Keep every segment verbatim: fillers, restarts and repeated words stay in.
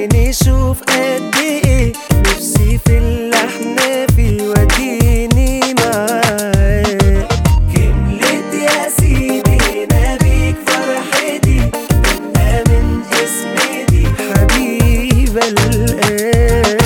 عيني شوف قد ايه نفسي في اللي احنا فيه وديني معاك. كملت يا سيدي هنا بيك فرحتي تبقى من اسمي دي حبيبة القلب.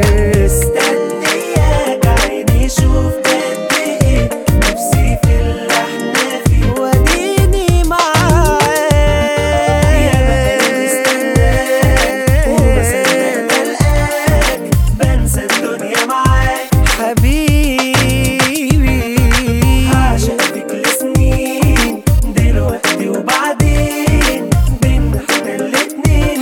مستنياك عيني شوف قد ايه نفسي في اللي احنا فيه وديني معاك. يا بقى مستناك وبصدق بلقاك بنسى الدنيا معاك حبيبي. هعشق فيك لسنين دلوقتي وبعدين بينا احنا الاتنين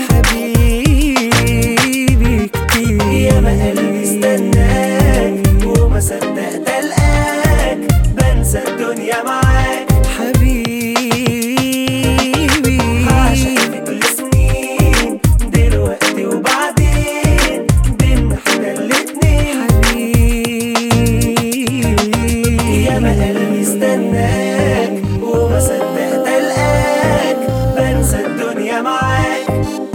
حبيبي كتير. يا ما قلبي استناك وما صدقت القاك بنسى الدنيا معاك حبيبي. هعشق فيك لسنين دلوقتي وبعدين بينا احنا الاتنين حبيبي. يا ما قلبي استناك وما صدقت القاك بنسى الدنيا معاك.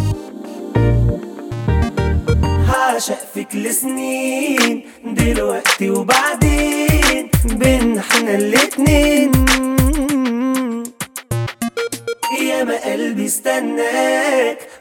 هعشق فيك لسنين دلوقتي وبعدين بينا احنا الاتنين. يا ما قلبي استناك